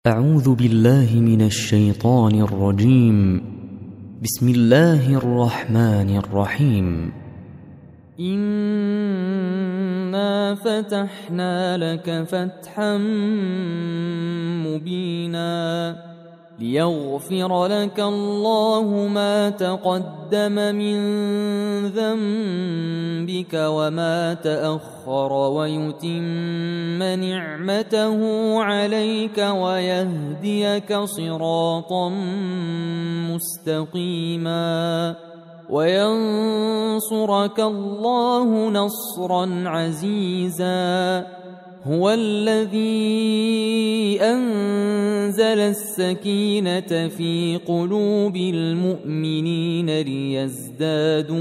أعوذ بالله من الشيطان الرجيم. بسم الله الرحمن الرحيم. إنا فتحنا لك فتحا مبينا ليغفر لك الله ما تقدم من ذنبك وما تأخر ويتم نعمته عليك ويهديك صراطا مستقيما وينصرك الله نصرا عزيزا. هو الذي أنزل السكينة في قلوب المؤمنين ليزدادوا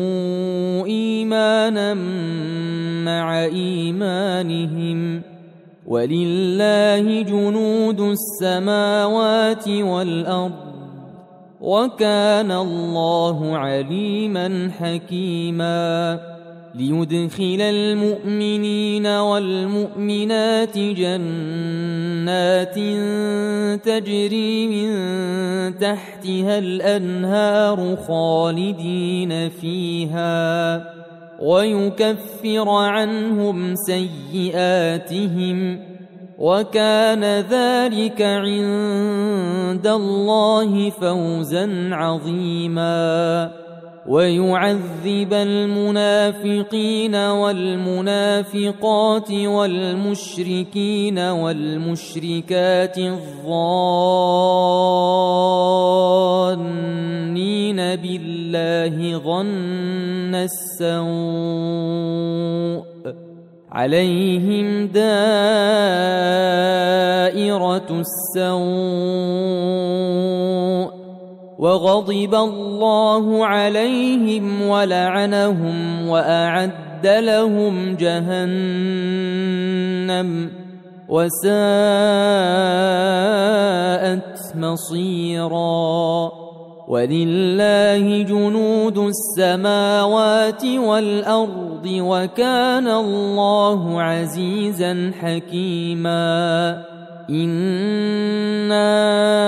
إيمانا مع إيمانهم ولله جنود السماوات والأرض وكان الله عليما حكيما. ليدخل المؤمنين والمؤمنات جنات تجري من تحتها الأنهار خالدين فيها ويكفر عنهم سيئاتهم وكان ذلك عند الله فوزا عظيما. ويعذب المنافقين والمنافقات والمشركين والمشركات الظانين بالله ظن السوء عليهم دائرة السوء وغضب الله عليهم ولعنهم وأعد لهم جهنم وساءت مصيرا. ولله جنود السماوات والأرض وكان الله عزيزا حكيما. إنا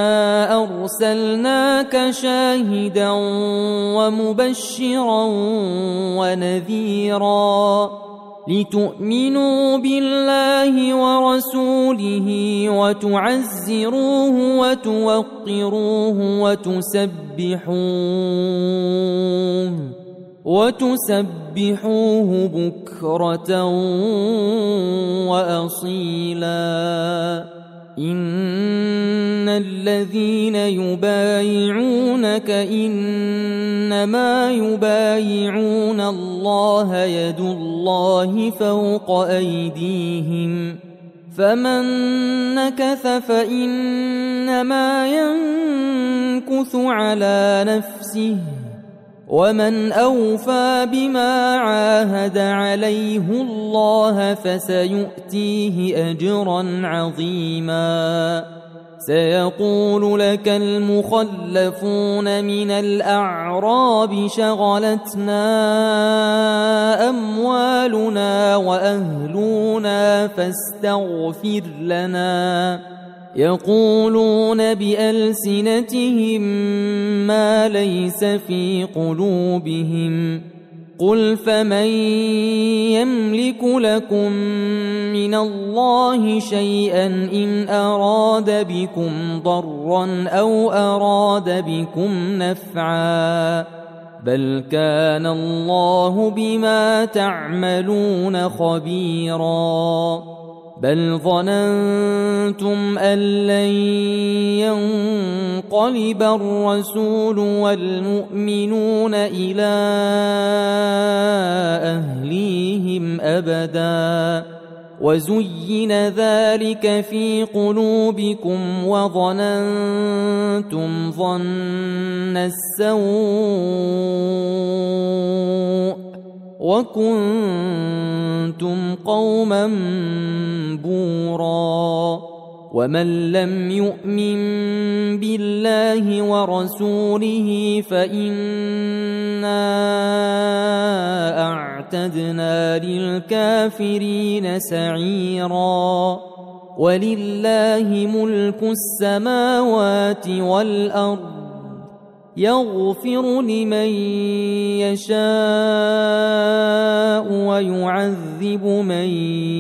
أرسلناك شاهدا ومبشرا ونذيرا لتؤمنوا بالله ورسوله وتعزروه وتوقروه وتسبحوه بكرة وأصيلا. إن الذين يبايعونك إنما يبايعون الله يد الله فوق أيديهم فمن نكث فإنما ينكث على نفسه ومن أوفى بما عاهد عليه الله فسيؤتيه أجرا عظيما. سيقول لك المخلفون من الأعراب شغلتنا أموالنا وأهلنا فاستغفر لنا. يقولون بألسنتهم ما ليس في قلوبهم قل فمن يملك لكم من الله شيئا إن أراد بكم ضرا أو أراد بكم نفعا بل كان الله بما تعملون خبيرا. بل ظننتم أن لن ينقلب الرسول والمؤمنون إلى أهليهم أبدا وزين ذلك في قلوبكم وظننتم ظن السوء وكنتم قوما بورا. ومن لم يؤمن بالله ورسوله فإنا أعتدنا للكافرين سعيرا. ولله ملك السماوات والأرض يغفر لمن يشاء ويعذب من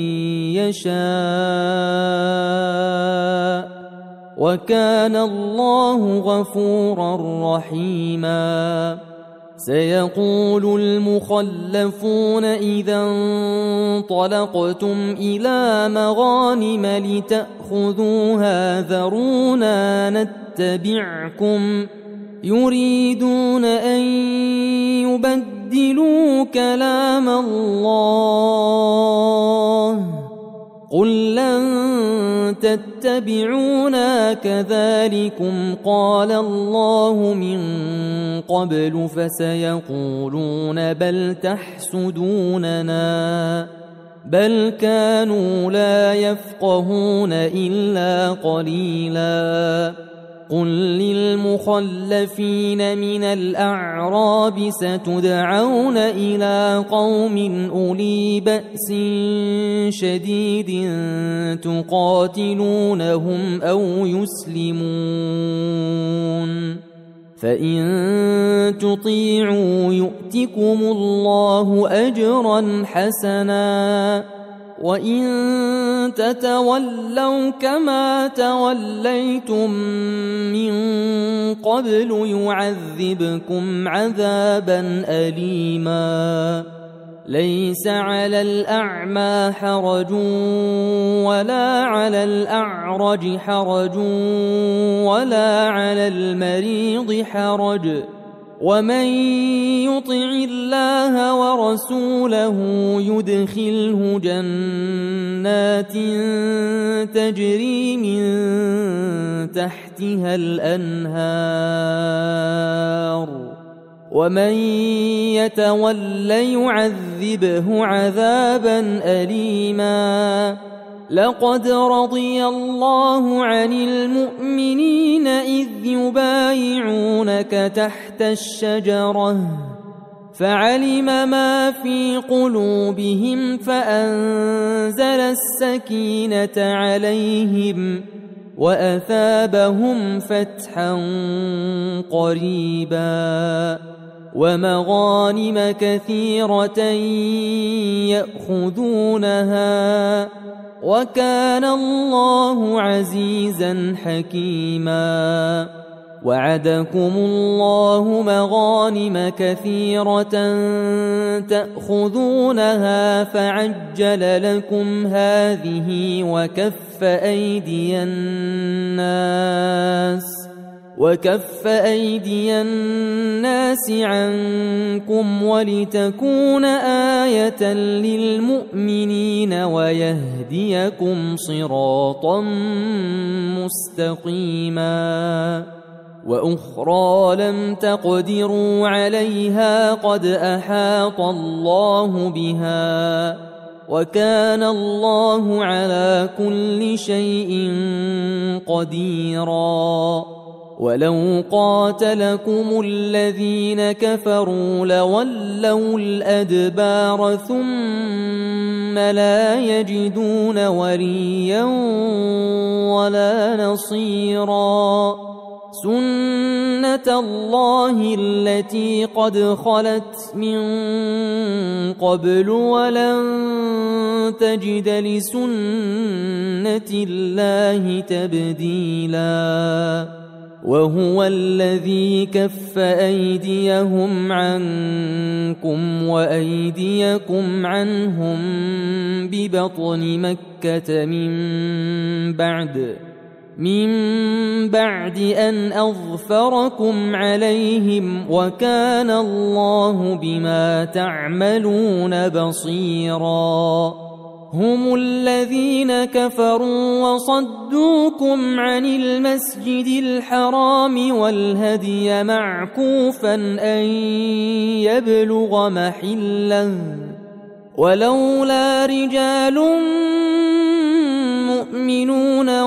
يشاء وكان الله غفورا رحيما سيقول المخلفون إذا انطلقتم إلى مغانم لتأخذوها ذرونا نتبعكم يريدون أن يبدلوا كلام الله قل لن تتبعونا كذلكم قال الله من قبل فسيقولون بل تحسدوننا بل كانوا لا يفقهون إلا قليلا قل للمخلفين من الأعراب ستدعون إلى قوم أولي بأس شديد تقاتلونهم أو يسلمون فإن تطيعوا يؤتكم الله أجرا حسنا وإن تتولوا كما توليتم من قبل يعذبكم عذابا أليما ليس على الأعمى حرج ولا على الأعرج حرج ولا على المريض حرج ومن يطع الله ورسوله يدخله جنات تجري من تحتها الأنهار ومن يتول يعذبه عذابا أليما لقد رضي الله عن المؤمنين إذ يبايعونك تحت الشجرة فعلم ما في قلوبهم فأنزل السكينة عليهم وأثابهم فتحا قريبا ومغانم كثيرة يأخذونها وكان الله عزيزا حكيما وعدكم الله مغانم كثيرة تأخذونها فعجل لكم هذه وكف أيدي الناس عنكم ولتكون آية للمؤمنين ويهديكم صراطا مستقيما وأخرى لم تقدروا عليها قد أحاط الله بها وكان الله على كل شيء قديرا ولو قاتلكم الذين كفروا لولوا الأدبار ثم لا يجدون وليا ولا نصيرا سنة الله التي قد خلت من قبل ولن تجد لسنة الله تبديلا وهو الذي كف أيديهم عنكم وأيديكم عنهم ببطن مكة من بعد أن أظفركم عليهم وكان الله بما تعملون بصيرا هم الذين كفروا وصدوكم عن المسجد الحرام والهدي معكوفا أن يبلغ محله ولولا رجال مؤمنون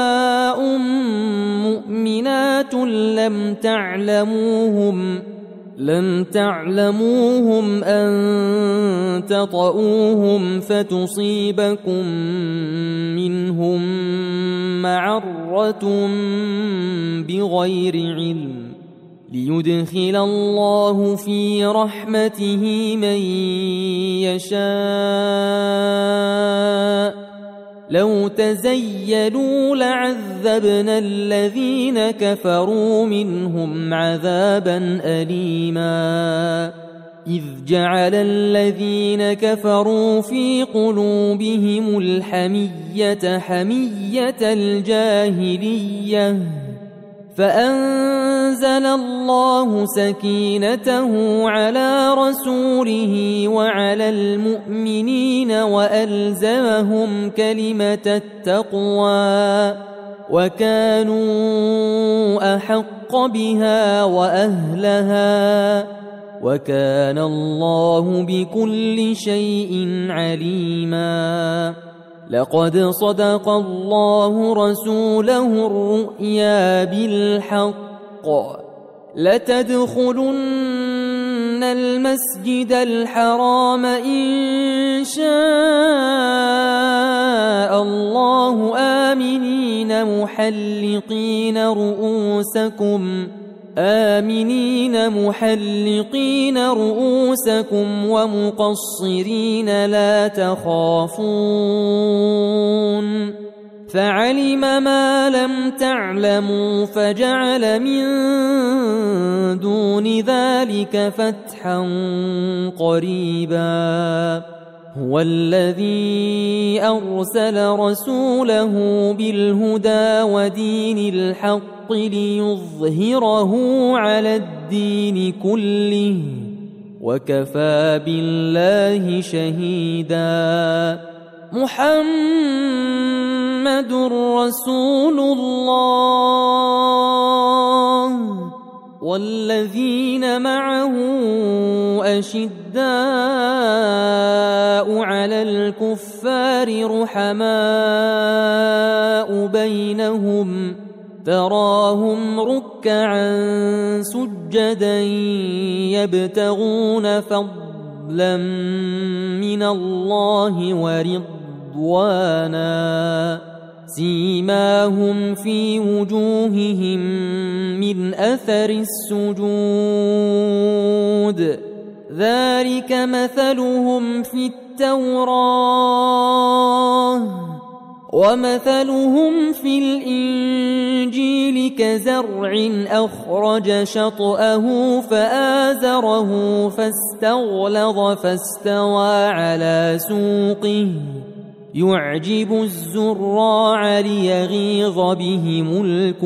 ونساء مؤمنات لم لم تعلموهم أن تطؤوهم فتصيبكم منهم معرة بغير علم ليدخل الله في رحمته من يشاء لو تزيلوا لعذبنا الذين كفروا منهم عذابا أليما إذ جعل الذين كفروا في قلوبهم الحمية حمية الجاهلية فأنزل الله سكينته على رسوله وعلى المؤمنين وألزمهم كلمة التقوى وكانوا أحق بها وأهلها وكان الله بكل شيء عليما لقد صدق الله رسوله الرؤيا بالحق لتدخلن المسجد الحرام إن شاء الله آمنين محلقين رؤوسكم ومقصرين لا تخافون فعلم ما لم تعلموا فجعل من دون ذلك فتحا قريبا هو الذي أرسل رسوله بالهدى ودين الحق ليظهره على الدين كله وكفى بالله شهيدا محمد رسول الله والذين معه أشداء على الكفار رحماء بينهم تراهم ركعا سجدا يبتغون فضلا من الله ورضوانا سيماهم في وجوههم من أثر السجود ذلك مثلهم في التوراة ومثلهم في الإنجيل كزرع أخرج شطأه فآزره فاستغلظ فاستوى على سوقه يعجب الزراع ليغيظ بهم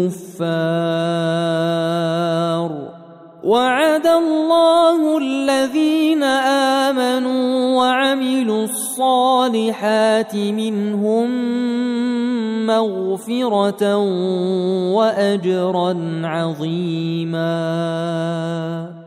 الكفار وعد الله الذين آمنوا وعملوا الصالحات منهم مغفرة وأجرا عظيما.